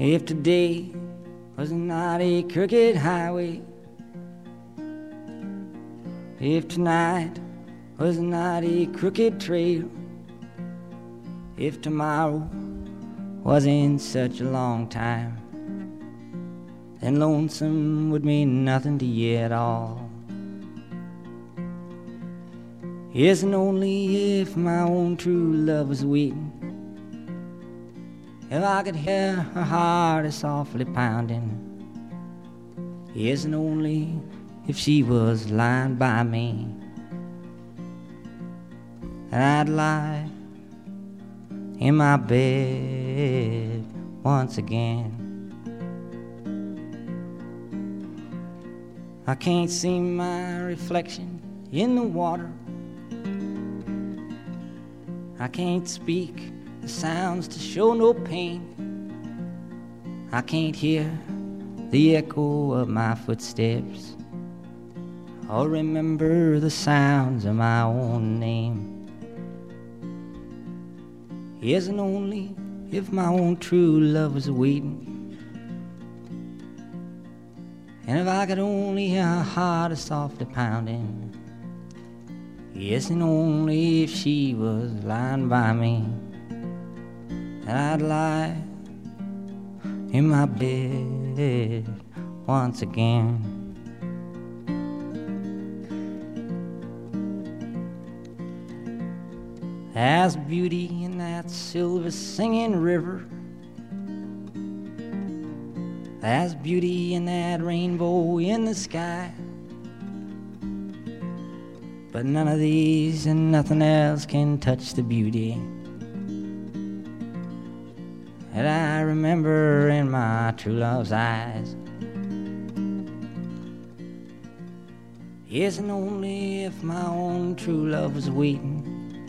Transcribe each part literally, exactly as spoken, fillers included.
If today was not a crooked highway, if tonight was not a crooked trail, if tomorrow wasn't such a long time, then lonesome would mean nothing to you at all. Yes, and only if my own true love was waiting, if I could hear her heart softly pounding. Yes, and only if she was lying by me, and I'd lie in my bed once again. I can't see my reflection in the water, I can't speak the sounds to show no pain, I can't hear the echo of my footsteps or remember the sounds of my own name. Yes, and only if my own true love was waiting, and if I could only hear her heart softly pounding. Yes, and only if she was lying by me, and I'd lie in my bed once again. There's beauty in that silver singing river, there's beauty in that rainbow in the sky, but none of these and nothing else can touch the beauty that I remember in my true love's eyes. Yes, and only if my own true love was waiting,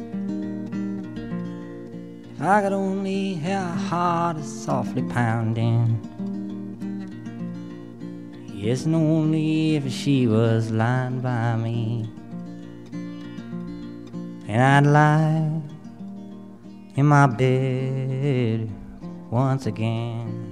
if I could only hear her heart softly pounding. Yes, and only if she was lying by me, and I'd lie in my bed once again.